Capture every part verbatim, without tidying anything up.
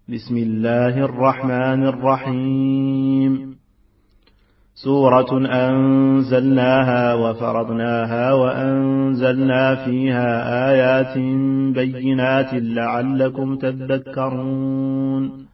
بسم الله الرحمن الرحيم. سورة أنزلناها وفرضناها وأنزلنا فيها آيات بينات لعلكم تذكرون.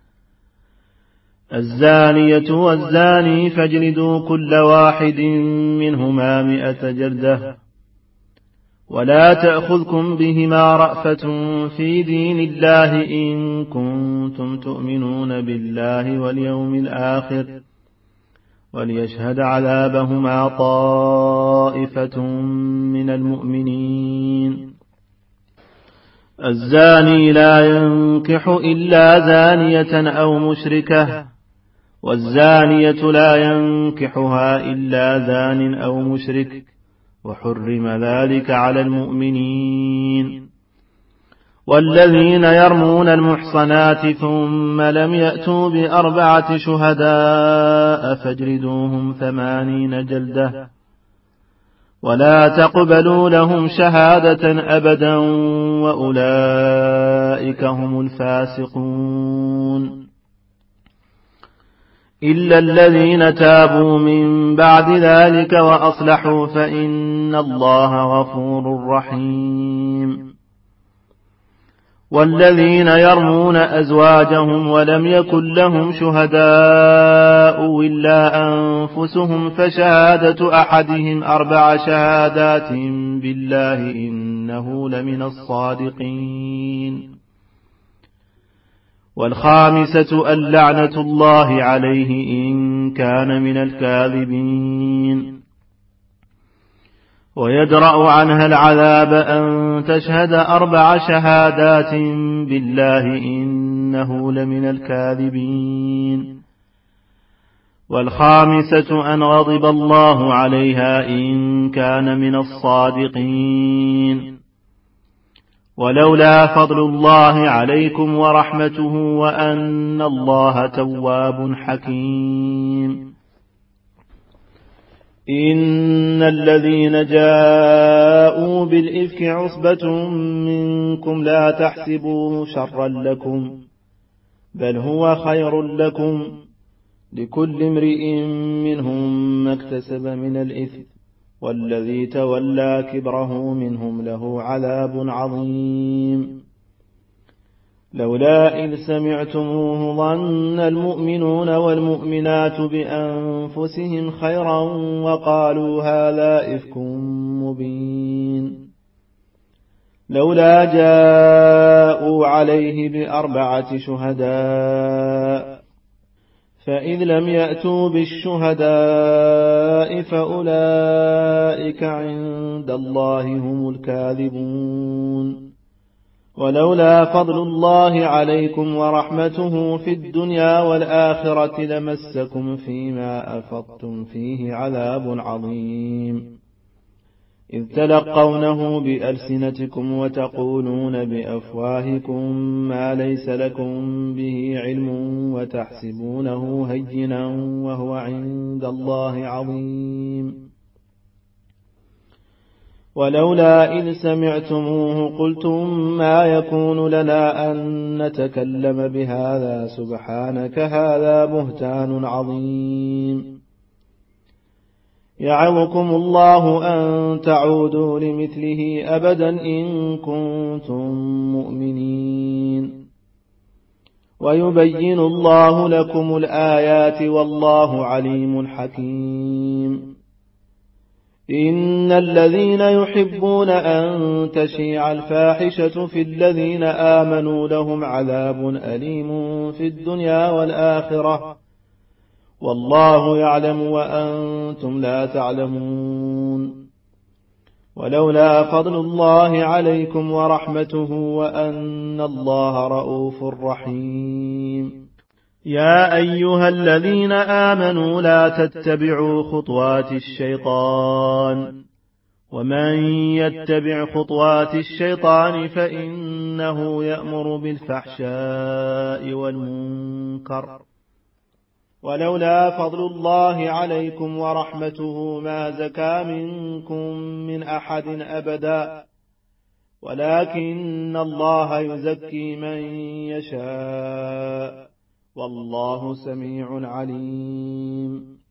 الزانية والزاني فاجلدوا كل واحد منهما مئة جلدة ولا تأخذكم بهما رأفة في دين الله إن كنتم تؤمنون بالله واليوم الآخر وليشهد عذابهما طائفة من المؤمنين. الزاني لا ينكح إلا زانية أو مشركة والزانية لا ينكحها إلا زان أو مشرك وحرم ذلك على المؤمنين. والذين يرمون المحصنات ثم لم يأتوا بأربعة شهداء فاجلدوهم ثمانين جلدة ولا تقبلوا لهم شهادة أبدا وأولئك هم الفاسقون. إلا الذين تابوا من بعد ذلك وأصلحوا فإن الله غفور رحيم. والذين يرمون أزواجهم ولم يكن لهم شهداء إلا أنفسهم فشهادة أحدهم أربع شهادات بالله إنه لمن الصادقين. والخامسة اللعنة الله عليه إن كان من الكاذبين. ويدرأ عنها العذاب أن تشهد أربع شهادات بالله إنه لمن الكاذبين. والخامسة أن غضب الله عليها إن كان من الصادقين. ولولا فضل الله عليكم ورحمته وأن الله تواب حكيم. إن الذين جاءوا بالإفك عصبة منكم لا تحسبوه شرا لكم بل هو خير لكم لكل امرئ منهم ما اكتسب من الإثم والذي تولى كبره منهم له عذاب عظيم. لولا إذ سمعتموه ظن المؤمنون والمؤمنات بأنفسهم خيرا وقالوا هذا إفك مبين. لولا جاءوا عليه بأربعة شهداء فإذ لم يأتوا بالشهداء فأولئك عند الله هم الكاذبون. ولولا فضل الله عليكم ورحمته في الدنيا والآخرة لمسكم فيما أفضتم فيه عذاب عظيم. إذ تلقونه بألسنتكم وتقولون بأفواهكم ما ليس لكم به علم وتحسبونه هينا وهو عند الله عظيم. ولولا إذ سمعتموه قلتم ما يكون لنا أن نتكلم بهذا سبحانك هذا بهتان عظيم. يعظكم الله أن تعودوا لمثله أبدا إن كنتم مؤمنين. ويبين الله لكم الآيات والله عليم حكيم. إن الذين يحبون أن تشيع الفاحشة في الذين آمنوا لهم عذاب أليم في الدنيا والآخرة والله يعلم وأنتم لا تعلمون. ولولا فضل الله عليكم ورحمته وأن الله رؤوف رحيم. يا أيها الذين آمنوا لا تتبعوا خطوات الشيطان ومن يتبع خطوات الشيطان فإنه يأمر بالفحشاء والمنكر. ولولا فضل الله عليكم ورحمته ما زكى منكم من أحد أبدا ولكن الله يزكي من يشاء والله سميع عليم.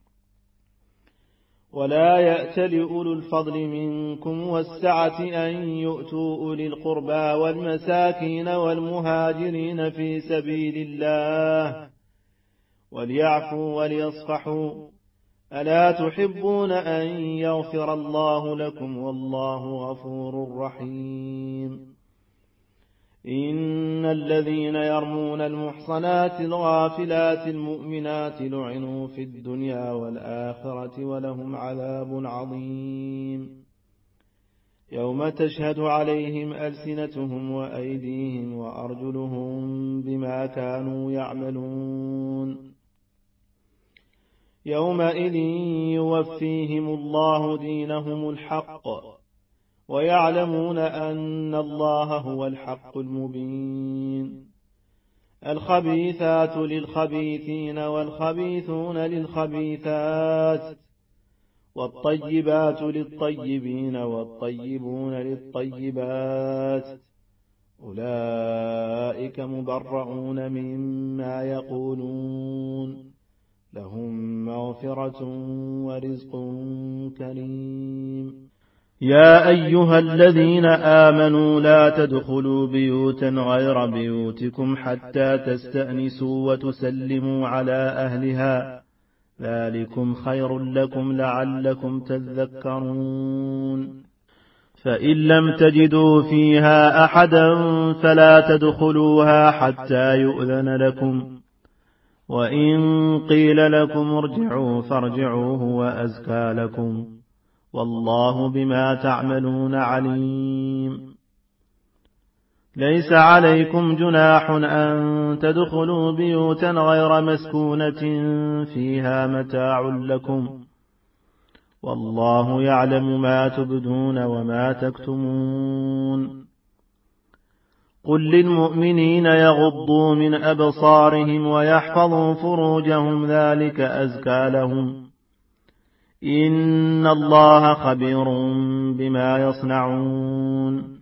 ولا يأتل أولو الفضل منكم والسعة أن يؤتوا أولي القربى والمساكين والمهاجرين في سبيل الله وليعفوا وليصفحوا ألا تحبون أن يغفر الله لكم والله غفور رحيم. إن الذين يرمون المحصنات الغافلات المؤمنات لعنوا في الدنيا والآخرة ولهم عذاب عظيم يوم تشهد عليهم ألسنتهم وأيديهم وأرجلهم بما كانوا يعملون يومئذ يوفيهم الله دينهم الحق ويعلمون أن الله هو الحق المبين. الخبيثات للخبيثين والخبيثون للخبيثات والطيبات للطيبين والطيبون للطيبات أولئك مبرعون مما يقولون لهم مغفرة ورزق كريم. يا أيها الذين آمنوا لا تدخلوا بيوتا غير بيوتكم حتى تستأنسوا وتسلموا على أهلها ذلكم خير لكم لعلكم تذكرون. فإن لم تجدوا فيها أحدا فلا تدخلوها حتى يؤذن لكم وإن قيل لكم ارجعوا فارجعوا هو أزكى لكم والله بما تعملون عليم. ليس عليكم جناح أن تدخلوا بيوتا غير مسكونة فيها متاع لكم والله يعلم ما تبدون وما تكتمون. قل للمؤمنين يغضوا من أبصارهم ويحفظوا فروجهم ذلك أزكى لهم إن الله خبير بما يصنعون.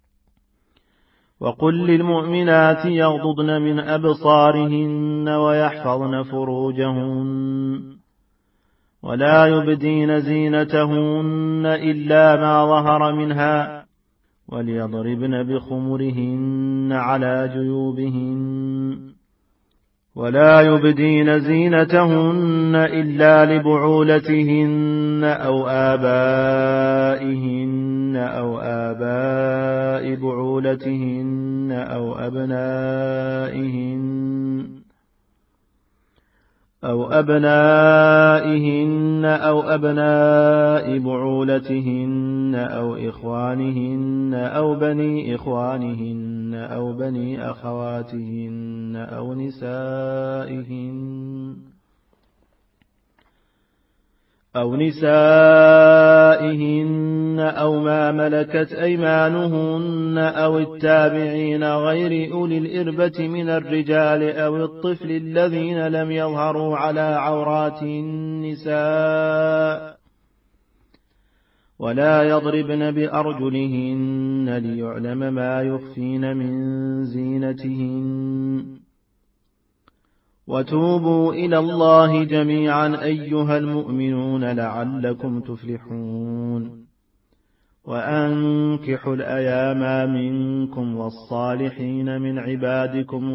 وقل للمؤمنات يغضضن من أبصارهن ويحفظن فروجهن ولا يبدين زينتهن إلا ما ظهر منها وليضربن بخمرهن على جيوبهن ولا يبدين زينتهن إلا لبعولتهن أو آبائهن أو آباء بعولتهن أو أبنائهن أو أبنائهن أو أبناء بعولتهن أو إخوانهن أو بني إخوانهن أو بني أخواتهن أو نسائهن أو نسائهن أو ما ملكت أيمانهن أو التابعين غير أولي الإربة من الرجال أو الطفل الذين لم يظهروا على عورات النساء ولا يضربن بأرجلهن ليعلم ما يخفين من زينتهن. وتوبوا إلى الله جميعا أيها المؤمنون لعلكم تفلحون. وأنكحوا الأيام منكم والصالحين من عبادكم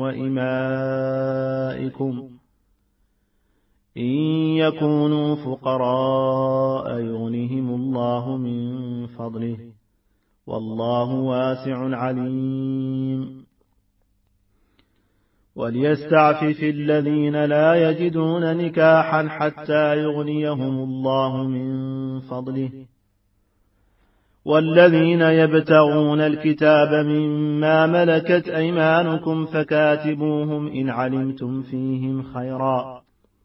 وإمائكم إن يكونوا فقراء يغنهم الله من فضله والله واسع عليم. وليستعفف الذين لا يجدون نكاحا حتى يغنيهم الله من فضله والذين يبتغون الكتاب مما ملكت أيمانكم فكاتبوهم إن علمتم فيهم خيرا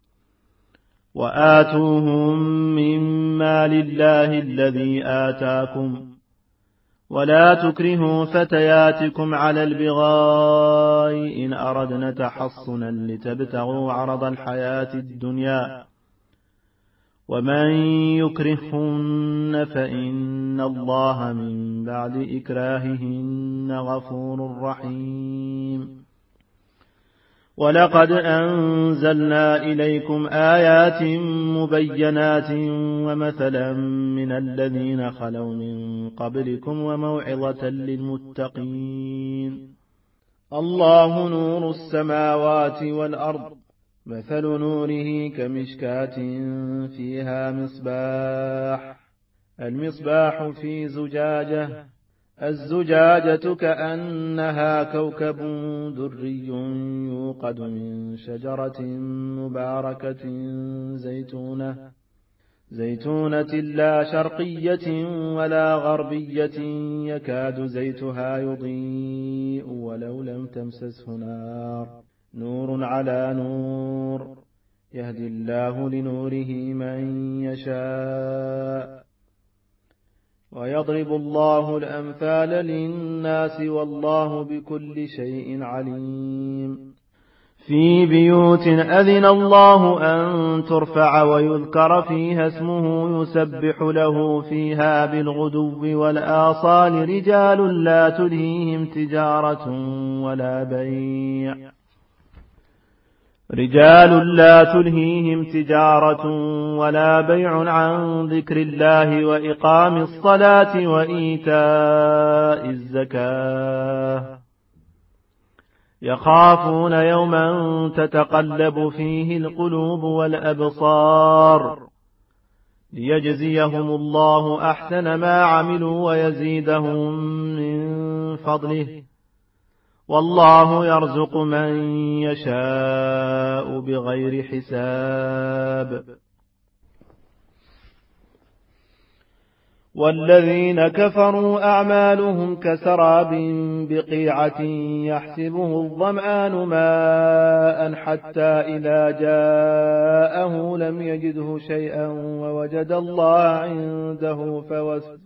وآتوهم مما لله الذي آتاكم ولا تكرهوا فتياتكم على البغاء إن أردنا تحصنا لتبتغوا عرض الحياة الدنيا ومن يكرههن فإن الله من بعد إكراههن غفور رحيم. ولقد أنزلنا إليكم آيات مبينات ومثلا من الذين خلوا من قبلكم وموعظة للمتقين. الله نور السماوات والأرض، مثل نوره كمشكاة فيها مصباح، المصباح في زجاجة، الزجاجة كأنها كوكب دري يوقد من شجرة مباركة زيتونة زيتونة لا شرقية ولا غربية يكاد زيتها يضيء ولو لم تمسسه نار، نور على نور، يهدي الله لنوره من يشاء، ويضرب الله الأمثال للناس والله بكل شيء عليم. في بيوت أذن الله أن ترفع ويذكر فيها اسمه يسبح له فيها بالغدو والآصال رجال لا تلهيهم تجارة ولا بيع رجال لا تلهيهم تجارة ولا بيع عن ذكر الله وإقام الصلاة وإيتاء الزكاة، يخافون يوما تتقلب فيه القلوب والأبصار، ليجزيهم الله أحسن ما عملوا ويزيدهم من فضله، والله يرزق من يشاء بغير حساب. والذين كفروا أعمالهم كسراب بقيعة يحسبه الظمآن ماء حتى إذا جاءه لم يجده شيئا ووجد الله عنده فوسوس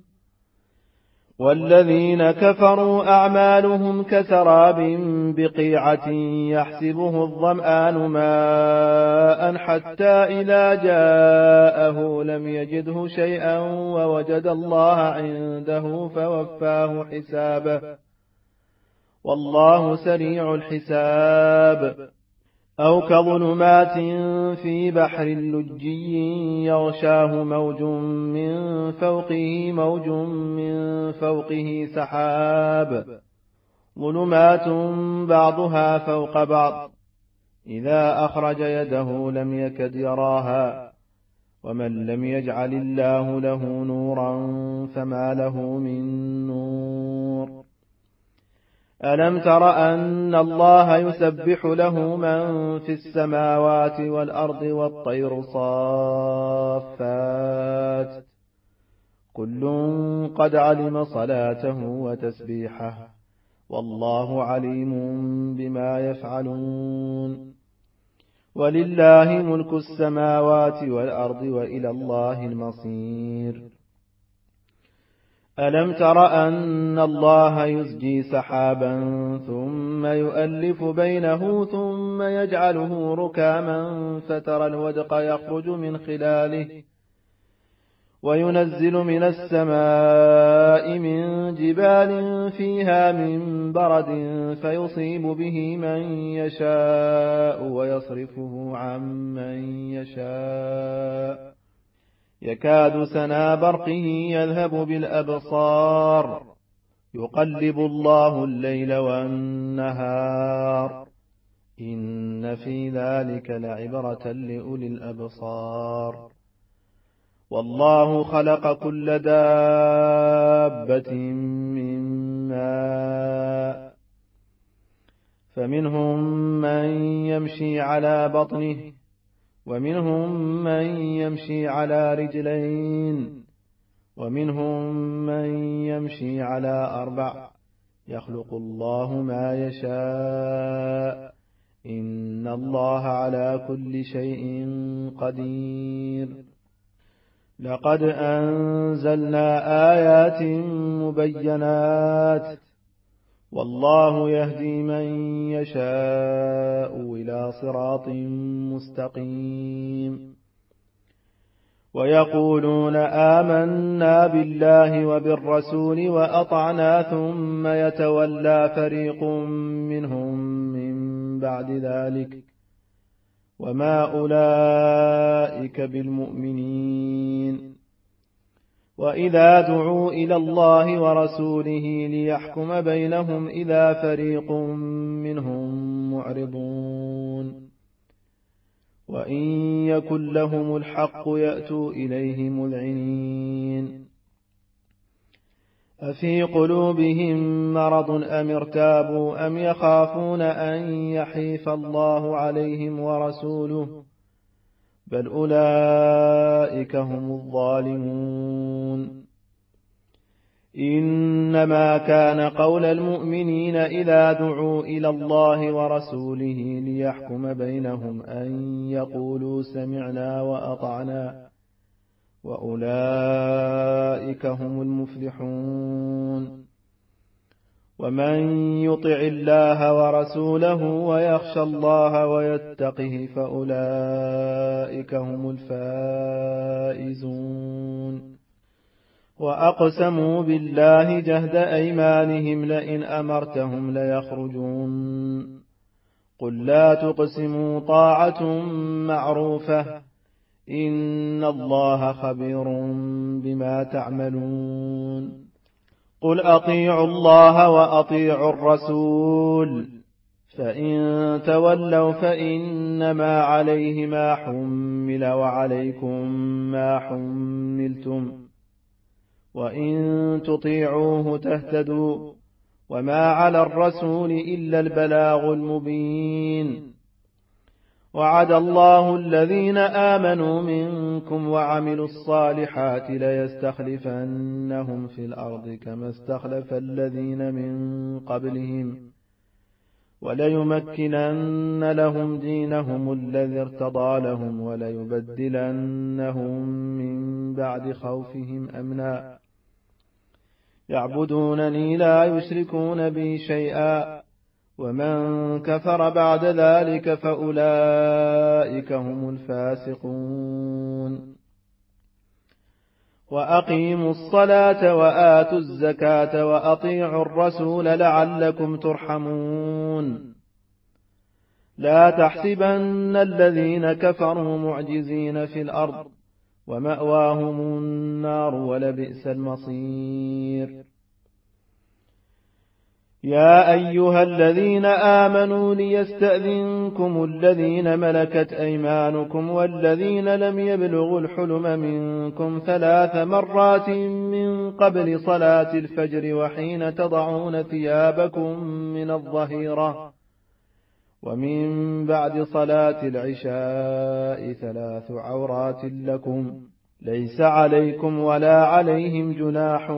والذين كفروا أعمالهم كسراب بقيعة يحسبه الظمآن ماء حتى إذا جاءه لم يجده شيئا ووجد الله عنده فوفاه حسابه، والله سريع الحساب. أو كظلمات في بحر لجي يغشاه موج من فوقه موج من فوقه سحاب، ظلمات بعضها فوق بعض إذا أخرج يده لم يكد يراها، ومن لم يجعل الله له نورا فما له من نور. ألم تر أن الله يسبح له من في السماوات والأرض والطير صافات، كل قد علم صلاته وتسبيحه، والله عليم بما يفعلون. ولله ملك السماوات والأرض وإلى الله المصير. ألم تر أن الله يزجي سحابا ثم يؤلف بينه ثم يجعله ركاما فترى الودق يخرج من خلاله وينزل من السماء من جبال فيها من برد فيصيب به من يشاء ويصرفه عن من يشاء، يكاد سنا برقه يذهب بالأبصار، يقلب الله الليل والنهار، إن في ذلك لعبرة لأولي الأبصار. والله خلق كل دابة من ماء، فمنهم من يمشي على بطنه ومنهم من يمشي على رجلين ومنهم من يمشي على أربع، يخلق الله ما يشاء، إن الله على كل شيء قدير. لقد أنزلنا آيات مبينات، والله يهدي من يشاء إلى صراط مستقيم. ويقولون آمنا بالله وبالرسول وأطعنا ثم يتولى فريق منهم من بعد ذلك وما أولئك بالمؤمنين وإذا دعوا إلى الله ورسوله ليحكم بينهم إذا فريق منهم معرضون وإن يكن لهم الحق يأتوا إليه مذعنين أفي قلوبهم مرض أم ارتابوا أم يخافون أن يحيف الله عليهم ورسوله بل أولئك هم الظالمون إنما كان قول المؤمنين إذا دعوا إلى الله ورسوله ليحكم بينهم أن يقولوا سمعنا وأطعنا وأولئك هم المفلحون ومن يطع الله ورسوله ويخشى الله ويتقه فأولئك هم الفائزون وأقسموا بالله جهد أيمانهم لئن أمرتهم ليخرجون قل لا تقسموا طاعة معروفة إن الله خبير بما تعملون قل أطيعوا الله وأطيعوا الرسول فإن تولوا فإنما عليه ما حمل وعليكم ما حملتم وإن تطيعوه تهتدوا وما على الرسول إلا البلاغ المبين وعد الله الذين آمنوا منكم وعملوا الصالحات ليستخلفنهم في الأرض كما استخلف الذين من قبلهم وليمكنن لهم دينهم الذي ارتضى لهم وليبدلنهم من بعد خوفهم أمنا يعبدونني لا يشركون بي شيئا ومن كفر بعد ذلك فأولئك هم الفاسقون وأقيموا الصلاة وآتوا الزكاة وأطيعوا الرسول لعلكم ترحمون لا تحسبن الذين كفروا معجزين في الأرض ومأواهم النار ولبئس المصير يا أيها الذين آمنوا ليستأذنكم الذين ملكت أيمانكم والذين لم يبلغوا الحلم منكم ثلاث مرات من قبل صلاة الفجر وحين تضعون ثيابكم من الظهيرة ومن بعد صلاة العشاء ثلاث عورات لكم ليس عليكم ولا عليهم جناح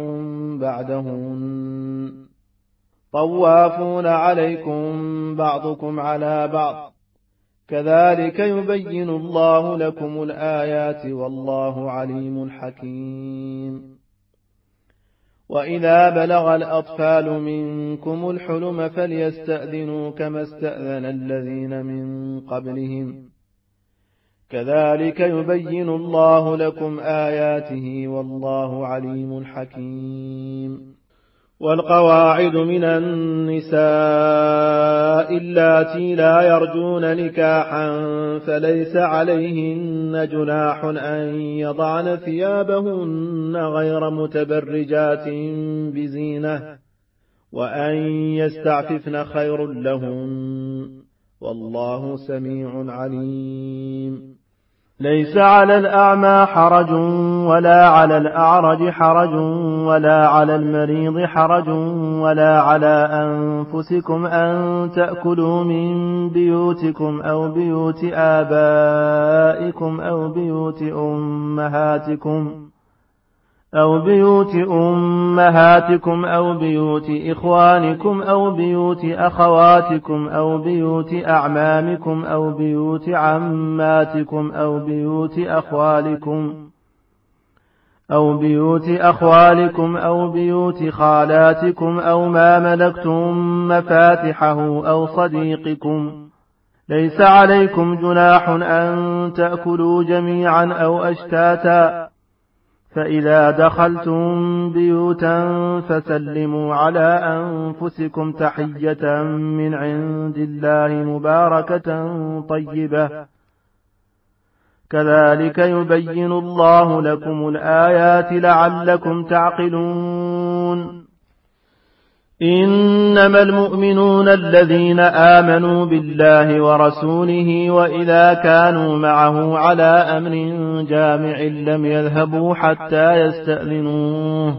بعدهن طوافون عليكم بعضكم على بعض كذلك يبين الله لكم الآيات والله عليم حكيم وإذا بلغ الأطفال منكم الحلم فليستأذنوا كما استأذن الذين من قبلهم كذلك يبين الله لكم آياته والله عليم حكيم والقواعد من النساء اللاتي لا يرجون نكاحا فليس عليهن جناح أن يضعن ثيابهن غير متبرجات بزينة وأن يستعففن خير لهن والله سميع عليم ليس على الأعمى حرج ولا على الأعرج حرج ولا على المريض حرج ولا على أنفسكم أن تأكلوا من بيوتكم أو بيوت آبائكم أو بيوت أمهاتكم أو بيوت أمهاتكم أو بيوت إخوانكم أو بيوت أخواتكم أو بيوت أعمامكم أو بيوت عماتكم أو بيوت أخوالكم أو بيوت أخوالكم أو بيوت خالاتكم أو ما ملكتم مفاتحه أو صديقكم ليس عليكم جناح أن تأكلوا جميعا أو أشتاتا فإذا دخلتم بيوتا فسلموا على أنفسكم تحية من عند الله مباركة طيبة كذلك يبين الله لكم الآيات لعلكم تعقلون إنما المؤمنون الذين آمنوا بالله ورسوله وإذا كانوا معه على أمر جامع لم يذهبوا حتى يستأذنوه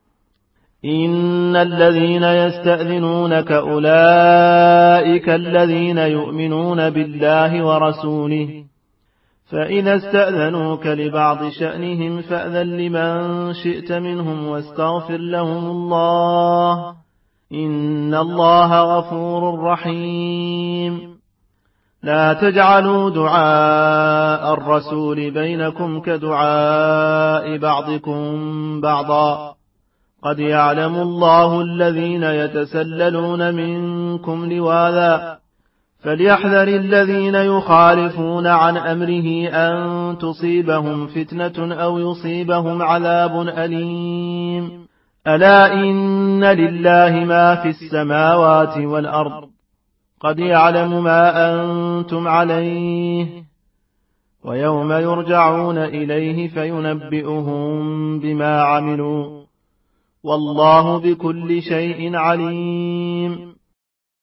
إن الذين يستأذنونك أولئك الذين يؤمنون بالله ورسوله فإذا استأذنوك لبعض شأنهم فأذن لمن شئت منهم واستغفر لهم الله إن الله غفور رحيم لا تجعلوا دعاء الرسول بينكم كدعاء بعضكم بعضا قد يعلم الله الذين يتسللون منكم لواذا فليحذر الذين يخالفون عن أمره أن تصيبهم فتنة أو يصيبهم عذاب أليم ألا إن لله ما في السماوات والأرض قد يعلم ما أنتم عليه ويوم يرجعون إليه فينبئهم بما عملوا والله بكل شيء عليم